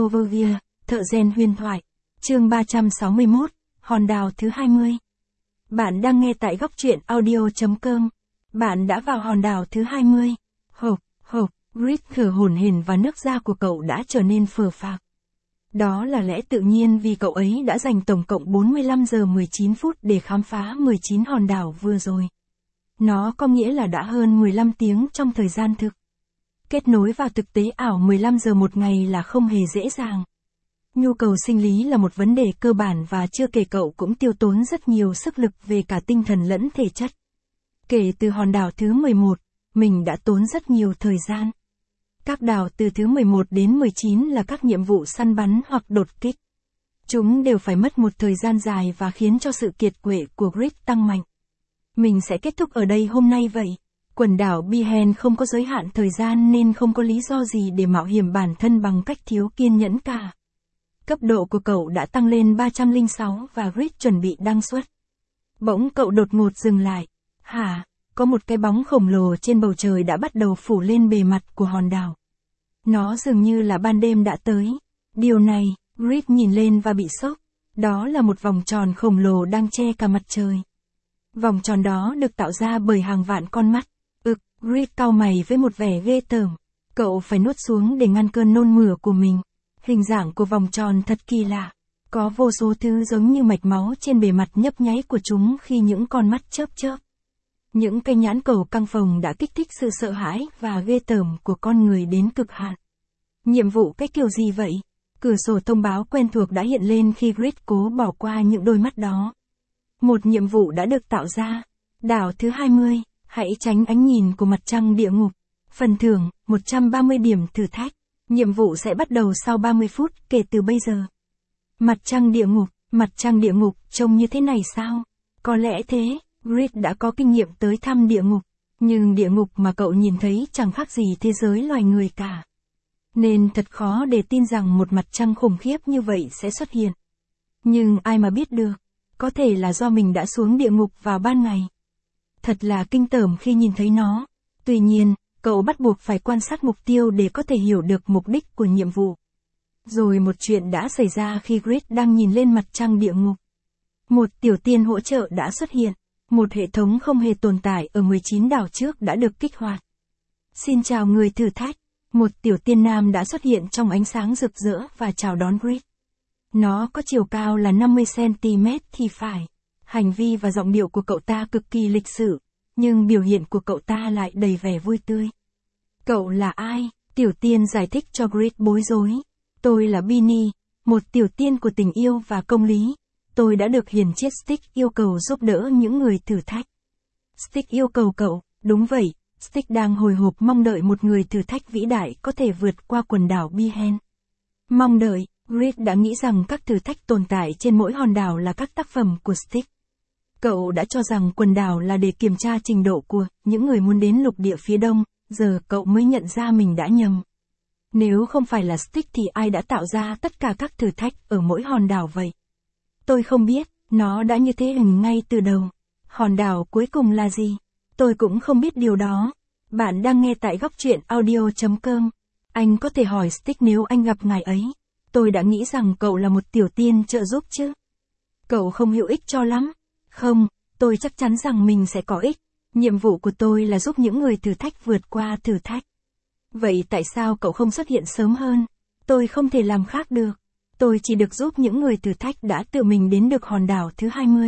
Overview, thợ rèn huyền thoại. Chương 361, hòn đảo thứ 20. Bạn đang nghe tại góc truyện audio.com. Bạn đã vào hòn đảo thứ 20. Hộp, Reed thở hổn hển và nước da của cậu đã trở nên phờ phạc. Đó là lẽ tự nhiên vì cậu ấy đã dành tổng cộng 45 giờ 19 phút để khám phá 19 hòn đảo vừa rồi. Nó có nghĩa là đã hơn 15 tiếng trong thời gian thực. Kết nối vào thực tế ảo 15 giờ một ngày là không hề dễ dàng. Nhu cầu sinh lý là một vấn đề cơ bản và chưa kể cậu cũng tiêu tốn rất nhiều sức lực về cả tinh thần lẫn thể chất. Kể từ hòn đảo thứ 11, mình đã tốn rất nhiều thời gian. Các đảo từ thứ 11 đến 19 là các nhiệm vụ săn bắn hoặc đột kích. Chúng đều phải mất một thời gian dài và khiến cho sự kiệt quệ của Reed tăng mạnh. Mình sẽ kết thúc ở đây hôm nay vậy. Quần đảo Bihen không có giới hạn thời gian nên không có lý do gì để mạo hiểm bản thân bằng cách thiếu kiên nhẫn cả. Cấp độ của cậu đã tăng lên 306 và Reed chuẩn bị đăng xuất. Bỗng cậu đột ngột dừng lại. Có một cái bóng khổng lồ trên bầu trời đã bắt đầu phủ lên bề mặt của hòn đảo. Nó dường như là ban đêm đã tới. Điều này, Reed nhìn lên và bị sốc. Đó là một vòng tròn khổng lồ đang che cả mặt trời. Vòng tròn đó được tạo ra bởi hàng vạn con mắt. Reed cau mày với một vẻ ghê tởm. Cậu phải nuốt xuống để ngăn cơn nôn mửa của mình. Hình dạng của vòng tròn thật kỳ lạ. Có vô số thứ giống như mạch máu trên bề mặt nhấp nháy của chúng khi những con mắt chớp chớp. Những cây nhãn cầu căng phồng đã kích thích sự sợ hãi và ghê tởm của con người đến cực hạn. Nhiệm vụ cái kiểu gì vậy? Cửa sổ thông báo quen thuộc đã hiện lên khi Reed cố bỏ qua những đôi mắt đó. Một nhiệm vụ đã được tạo ra. Đảo thứ 20. Hãy tránh ánh nhìn của mặt trăng địa ngục. Phần thưởng, 130 điểm thử thách. Nhiệm vụ sẽ bắt đầu sau 30 phút kể từ bây giờ. Mặt trăng địa ngục trông như thế này sao? Có lẽ thế, Reed đã có kinh nghiệm tới thăm địa ngục. Nhưng địa ngục mà cậu nhìn thấy chẳng khác gì thế giới loài người cả. Nên thật khó để tin rằng một mặt trăng khủng khiếp như vậy sẽ xuất hiện. Nhưng ai mà biết được, có thể là do mình đã xuống địa ngục vào ban ngày. Thật là kinh tởm khi nhìn thấy nó. Tuy nhiên, cậu bắt buộc phải quan sát mục tiêu để có thể hiểu được mục đích của nhiệm vụ. Rồi một chuyện đã xảy ra khi Reed đang nhìn lên mặt trăng địa ngục. Một tiểu tiên hỗ trợ đã xuất hiện. Một hệ thống không hề tồn tại ở 19 đảo trước đã được kích hoạt. Xin chào người thử thách. Một tiểu tiên nam đã xuất hiện trong ánh sáng rực rỡ và chào đón Reed. Nó có chiều cao là 50cm thì phải. Hành vi và giọng điệu của cậu ta cực kỳ lịch sự, nhưng biểu hiện của cậu ta lại đầy vẻ vui tươi. Cậu là ai? Tiểu tiên giải thích cho Reed bối rối. Tôi là Beanie, một tiểu tiên của tình yêu và công lý. Tôi đã được hiền triết Stick yêu cầu giúp đỡ những người thử thách. Stick yêu cầu cậu, đúng vậy, Stick đang hồi hộp mong đợi một người thử thách vĩ đại có thể vượt qua quần đảo Bihen. Mong đợi, Reed đã nghĩ rằng các thử thách tồn tại trên mỗi hòn đảo là các tác phẩm của Stick. Cậu đã cho rằng quần đảo là để kiểm tra trình độ của những người muốn đến lục địa phía đông, giờ cậu mới nhận ra mình đã nhầm. Nếu không phải là Stick thì ai đã tạo ra tất cả các thử thách ở mỗi hòn đảo vậy? Tôi không biết, nó đã như thế ngay từ đầu. Hòn đảo cuối cùng là gì? Tôi cũng không biết điều đó. Bạn đang nghe tại góc truyện audio.com. Anh có thể hỏi Stick nếu anh gặp ngài ấy. Tôi đã nghĩ rằng cậu là một tiểu tiên trợ giúp chứ. Cậu không hữu ích cho lắm. Không, tôi chắc chắn rằng mình sẽ có ích. Nhiệm vụ của tôi là giúp những người thử thách vượt qua thử thách. Vậy tại sao cậu không xuất hiện sớm hơn? Tôi không thể làm khác được. Tôi chỉ được giúp những người thử thách đã tự mình đến được hòn đảo thứ 20.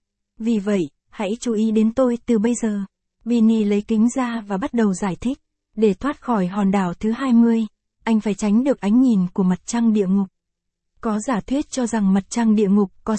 Vì vậy, hãy chú ý đến tôi từ bây giờ. Beanie lấy kính ra và bắt đầu giải thích. Để thoát khỏi hòn đảo thứ 20, anh phải tránh được ánh nhìn của mặt trăng địa ngục. Có giả thuyết cho rằng mặt trăng địa ngục có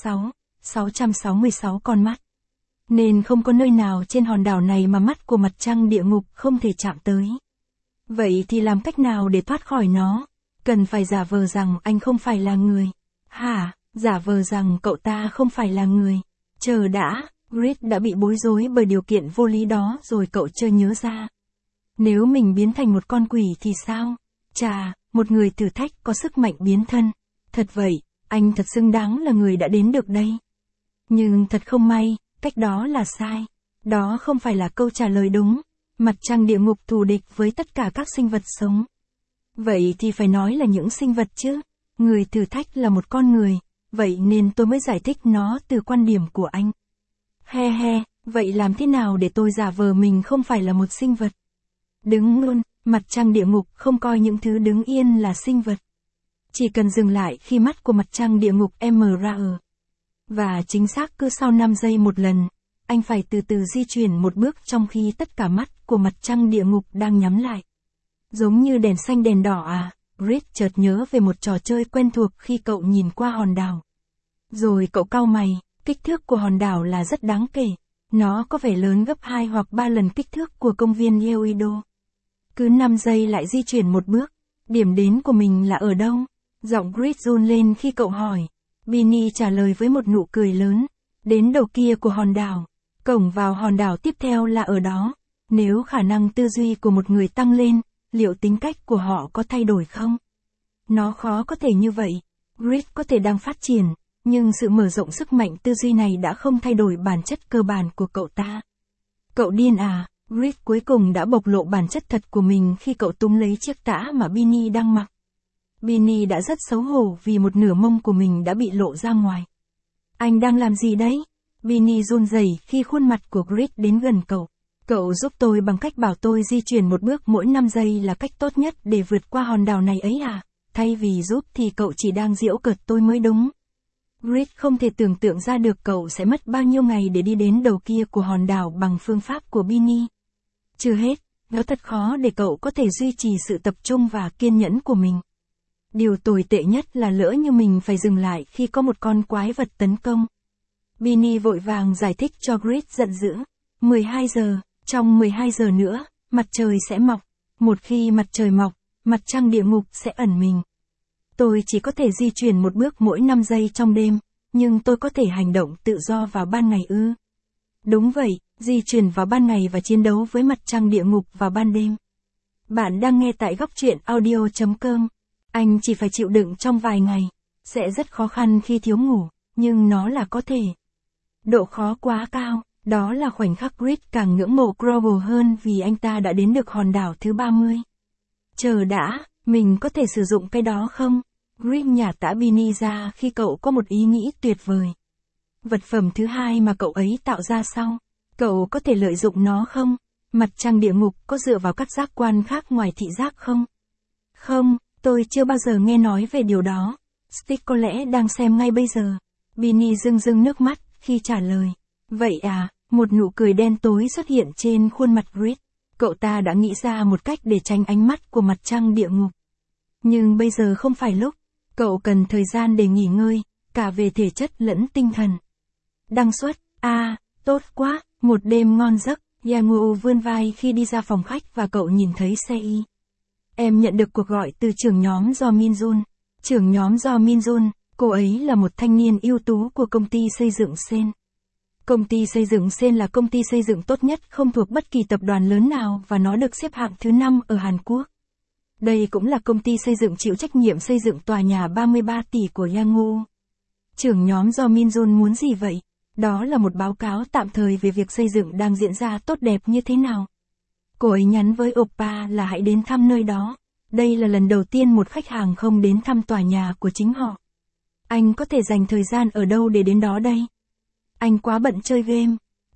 666 con mắt. Nên không có nơi nào trên hòn đảo này mà mắt của mặt trăng địa ngục không thể chạm tới. Vậy thì làm cách nào để thoát khỏi nó? Cần phải giả vờ rằng anh không phải là người. Giả vờ rằng cậu ta không phải là người. Chờ đã, Reed đã bị bối rối bởi điều kiện vô lý đó rồi cậu chợt nhớ ra. Nếu mình biến thành một con quỷ thì sao? Một người thử thách có sức mạnh biến thân. Thật vậy, anh thật xứng đáng là người đã đến được đây. Nhưng thật không may, cách đó là sai. Đó không phải là câu trả lời đúng. Mặt trăng địa ngục thù địch với tất cả các sinh vật sống. Vậy thì phải nói là những sinh vật chứ. Người thử thách là một con người, vậy nên tôi mới giải thích nó từ quan điểm của anh. He he, vậy làm thế nào để tôi giả vờ mình không phải là một sinh vật? Đứng luôn, mặt trăng địa ngục không coi những thứ đứng yên là sinh vật. Chỉ cần dừng lại khi mắt của mặt trăng địa ngục MR. Và chính xác cứ sau 5 giây một lần, anh phải từ từ di chuyển một bước trong khi tất cả mắt của mặt trăng địa ngục đang nhắm lại. Giống như đèn xanh đèn đỏ à, Reed chợt nhớ về một trò chơi quen thuộc khi cậu nhìn qua hòn đảo. Rồi cậu cau mày, kích thước của hòn đảo là rất đáng kể. Nó có vẻ lớn gấp 2 hoặc 3 lần kích thước của công viên Yeouido. Cứ 5 giây lại di chuyển một bước. Điểm đến của mình là ở đâu? Giọng Reed run lên khi cậu hỏi. Binny trả lời với một nụ cười lớn. Đến đầu kia của hòn đảo. Cổng vào hòn đảo tiếp theo là ở đó. Nếu khả năng tư duy của một người tăng lên, liệu tính cách của họ có thay đổi không? Nó khó có thể như vậy. Reed có thể đang phát triển, nhưng sự mở rộng sức mạnh tư duy này đã không thay đổi bản chất cơ bản của cậu ta. Cậu điên à? Reed cuối cùng đã bộc lộ bản chất thật của mình khi cậu túm lấy chiếc tã mà Binny đang mặc. Binny đã rất xấu hổ vì một nửa mông của mình đã bị lộ ra ngoài. Anh đang làm gì đấy? Binny run rẩy khi khuôn mặt của Reed đến gần cậu. Cậu giúp tôi bằng cách bảo tôi di chuyển một bước mỗi 5 giây là cách tốt nhất để vượt qua hòn đảo này ấy à? Thay vì giúp thì cậu chỉ đang giễu cợt tôi mới đúng. Reed không thể tưởng tượng ra được cậu sẽ mất bao nhiêu ngày để đi đến đầu kia của hòn đảo bằng phương pháp của Binny. Chưa hết, nó thật khó để cậu có thể duy trì sự tập trung và kiên nhẫn của mình. Điều tồi tệ nhất là lỡ như mình phải dừng lại khi có một con quái vật tấn công. Binny vội vàng giải thích cho Reed giận dữ. 12 giờ, trong 12 giờ nữa, mặt trời sẽ mọc. Một khi mặt trời mọc, mặt trăng địa ngục sẽ ẩn mình. Tôi chỉ có thể di chuyển một bước mỗi 5 giây trong đêm, nhưng tôi có thể hành động tự do vào ban ngày ư? Đúng vậy, di chuyển vào ban ngày và chiến đấu với mặt trăng địa ngục vào ban đêm. Bạn đang nghe tại góc truyện audio.com. Anh chỉ phải chịu đựng trong vài ngày. Sẽ rất khó khăn khi thiếu ngủ, nhưng nó là có thể. Độ khó quá cao, đó là khoảnh khắc Reed càng ngưỡng mộ Grover hơn vì anh ta đã đến được hòn đảo thứ 30. Chờ đã, mình có thể sử dụng cái đó không? Reed nhả tã Binny ra khi cậu có một ý nghĩ tuyệt vời. Vật phẩm thứ hai mà cậu ấy tạo ra sau. Cậu có thể lợi dụng nó không? Mặt trăng địa ngục có dựa vào các giác quan khác ngoài thị giác không? Không, tôi chưa bao giờ nghe nói về điều đó. Stick có lẽ đang xem ngay bây giờ. Binny rưng rưng nước mắt khi trả lời. Vậy à, một nụ cười đen tối xuất hiện trên khuôn mặt Reed. Cậu ta đã nghĩ ra một cách để tránh ánh mắt của mặt trăng địa ngục. Nhưng bây giờ không phải lúc. Cậu cần thời gian để nghỉ ngơi, cả về thể chất lẫn tinh thần. Đăng xuất, tốt quá, một đêm ngon giấc. Yang-woo vươn vai khi đi ra phòng khách và cậu nhìn thấy Se-i. Em nhận được cuộc gọi từ trưởng nhóm do Min-jun. Trưởng nhóm do Min-jun, cô ấy là một thanh niên ưu tú của công ty xây dựng Sen. Công ty xây dựng Sen là công ty xây dựng tốt nhất không thuộc bất kỳ tập đoàn lớn nào và nó được xếp hạng thứ 5 ở Hàn Quốc. Đây cũng là công ty xây dựng chịu trách nhiệm xây dựng tòa nhà 33 tỷ của Yang-woo. Trưởng nhóm do Min-jun muốn gì vậy? Đó là một báo cáo tạm thời về việc xây dựng đang diễn ra tốt đẹp như thế nào. Cô ấy nhắn với Oppa là hãy đến thăm nơi đó. Đây là lần đầu tiên một khách hàng không đến thăm tòa nhà của chính họ. Anh có thể dành thời gian ở đâu để đến đó đây? Anh quá bận chơi game.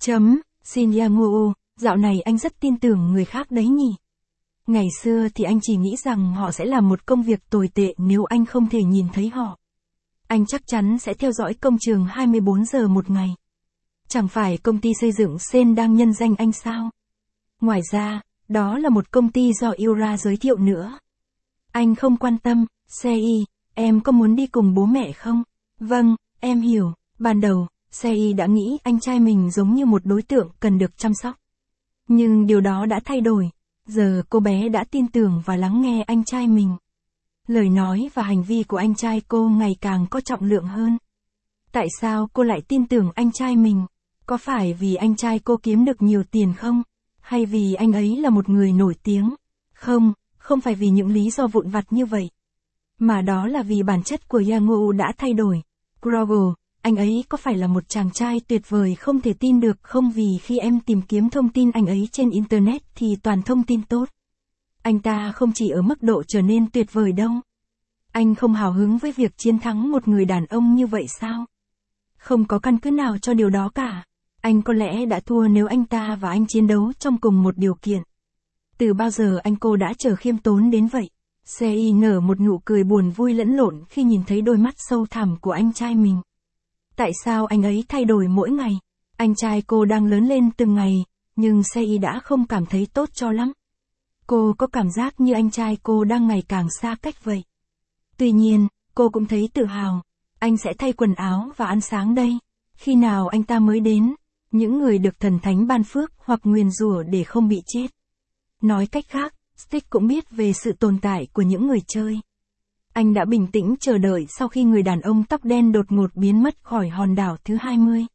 Xin Yang-woo, dạo này anh rất tin tưởng người khác đấy nhỉ. Ngày xưa thì anh chỉ nghĩ rằng họ sẽ làm một công việc tồi tệ nếu anh không thể nhìn thấy họ. Anh chắc chắn sẽ theo dõi công trường 24 giờ một ngày. Chẳng phải công ty xây dựng Sen đang nhân danh anh sao? Ngoài ra, đó là một công ty do Yura giới thiệu nữa. Anh không quan tâm. Se-i, em có muốn đi cùng bố mẹ không? Vâng, em hiểu. Ban đầu, Se-i đã nghĩ anh trai mình giống như một đối tượng cần được chăm sóc. Nhưng điều đó đã thay đổi. Giờ cô bé đã tin tưởng và lắng nghe anh trai mình. Lời nói và hành vi của anh trai cô ngày càng có trọng lượng hơn. Tại sao cô lại tin tưởng anh trai mình? Có phải vì anh trai cô kiếm được nhiều tiền không? Hay vì anh ấy là một người nổi tiếng? Không, không phải vì những lý do vụn vặt như vậy. Mà đó là vì bản chất của Yang-woo đã thay đổi. Grover, anh ấy có phải là một chàng trai tuyệt vời không thể tin được không vì khi em tìm kiếm thông tin anh ấy trên Internet thì toàn thông tin tốt. Anh ta không chỉ ở mức độ trở nên tuyệt vời đâu. Anh không hào hứng với việc chiến thắng một người đàn ông như vậy sao? Không có căn cứ nào cho điều đó cả. Anh có lẽ đã thua nếu anh ta và anh chiến đấu trong cùng một điều kiện. Từ bao giờ cô đã trở khiêm tốn đến vậy? CI nở một nụ cười buồn vui lẫn lộn khi nhìn thấy đôi mắt sâu thẳm của anh trai mình. Tại sao anh ấy thay đổi mỗi ngày? Anh trai cô đang lớn lên từng ngày, nhưng CI đã không cảm thấy tốt cho lắm. Cô có cảm giác như anh trai cô đang ngày càng xa cách vậy. Tuy nhiên, cô cũng thấy tự hào. Anh sẽ thay quần áo và ăn sáng đây. Khi nào anh ta mới đến? Những người được thần thánh ban phước hoặc nguyền rủa để không bị chết. Nói cách khác, Stick cũng biết về sự tồn tại của những người chơi. Anh đã bình tĩnh chờ đợi sau khi người đàn ông tóc đen đột ngột biến mất khỏi hòn đảo thứ 20.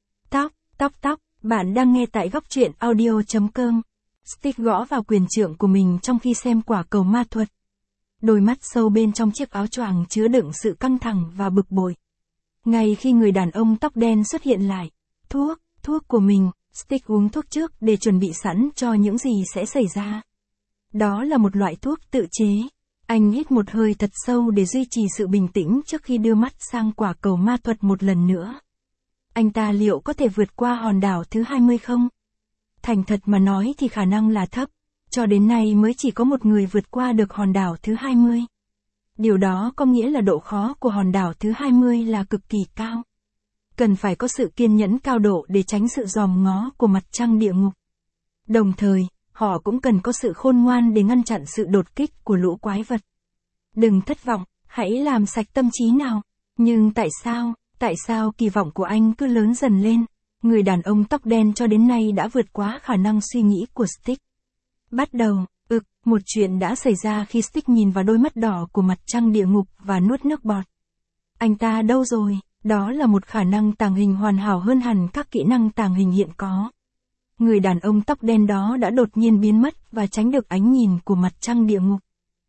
Tóc, bạn đang nghe tại góc truyện audio.com. Stick gõ vào quyền trượng của mình trong khi xem quả cầu ma thuật. Đôi mắt sâu bên trong chiếc áo choàng chứa đựng sự căng thẳng và bực bội. Ngay khi người đàn ông tóc đen xuất hiện lại, thuốc của mình, Stick uống thuốc trước để chuẩn bị sẵn cho những gì sẽ xảy ra. Đó là một loại thuốc tự chế. Anh hít một hơi thật sâu để duy trì sự bình tĩnh trước khi đưa mắt sang quả cầu ma thuật một lần nữa. Anh ta liệu có thể vượt qua hòn đảo thứ 20 không? Thành thật mà nói thì khả năng là thấp. Cho đến nay mới chỉ có một người vượt qua được hòn đảo thứ 20. Điều đó có nghĩa là độ khó của hòn đảo thứ 20 là cực kỳ cao. Cần phải có sự kiên nhẫn cao độ để tránh sự dòm ngó của mặt trăng địa ngục. Đồng thời, họ cũng cần có sự khôn ngoan để ngăn chặn sự đột kích của lũ quái vật. Đừng thất vọng, hãy làm sạch tâm trí nào. Nhưng tại sao kỳ vọng của anh cứ lớn dần lên? Người đàn ông tóc đen cho đến nay đã vượt quá khả năng suy nghĩ của Stick. Bắt đầu, một chuyện đã xảy ra khi Stick nhìn vào đôi mắt đỏ của mặt trăng địa ngục và nuốt nước bọt. Anh ta đâu rồi? Đó là một khả năng tàng hình hoàn hảo hơn hẳn các kỹ năng tàng hình hiện có. Người đàn ông tóc đen đó đã đột nhiên biến mất và tránh được ánh nhìn của mặt trăng địa ngục.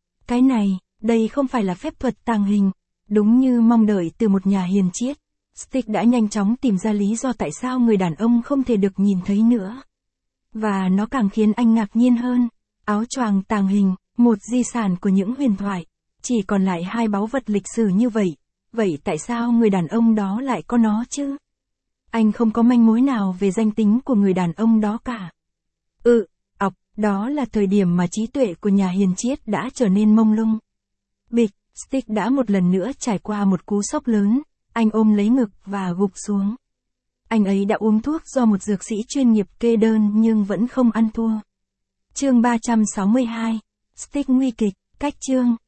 Đây không phải là phép thuật tàng hình. Đúng như mong đợi từ một nhà hiền triết, Stick đã nhanh chóng tìm ra lý do tại sao người đàn ông không thể được nhìn thấy nữa. Và nó càng khiến anh ngạc nhiên hơn. Áo choàng tàng hình, một di sản của những huyền thoại. Chỉ còn lại 2 báu vật lịch sử như vậy. Vậy tại sao người đàn ông đó lại có nó chứ? Anh không có manh mối nào về danh tính của người đàn ông đó cả. Đó là thời điểm mà trí tuệ của nhà hiền triết đã trở nên mông lung. Bịch, Stick đã một lần nữa trải qua một cú sốc lớn, anh ôm lấy ngực và gục xuống. Anh ấy đã uống thuốc do một dược sĩ chuyên nghiệp kê đơn nhưng vẫn không ăn thua. Chương 362, Stick nguy kịch, cách chương.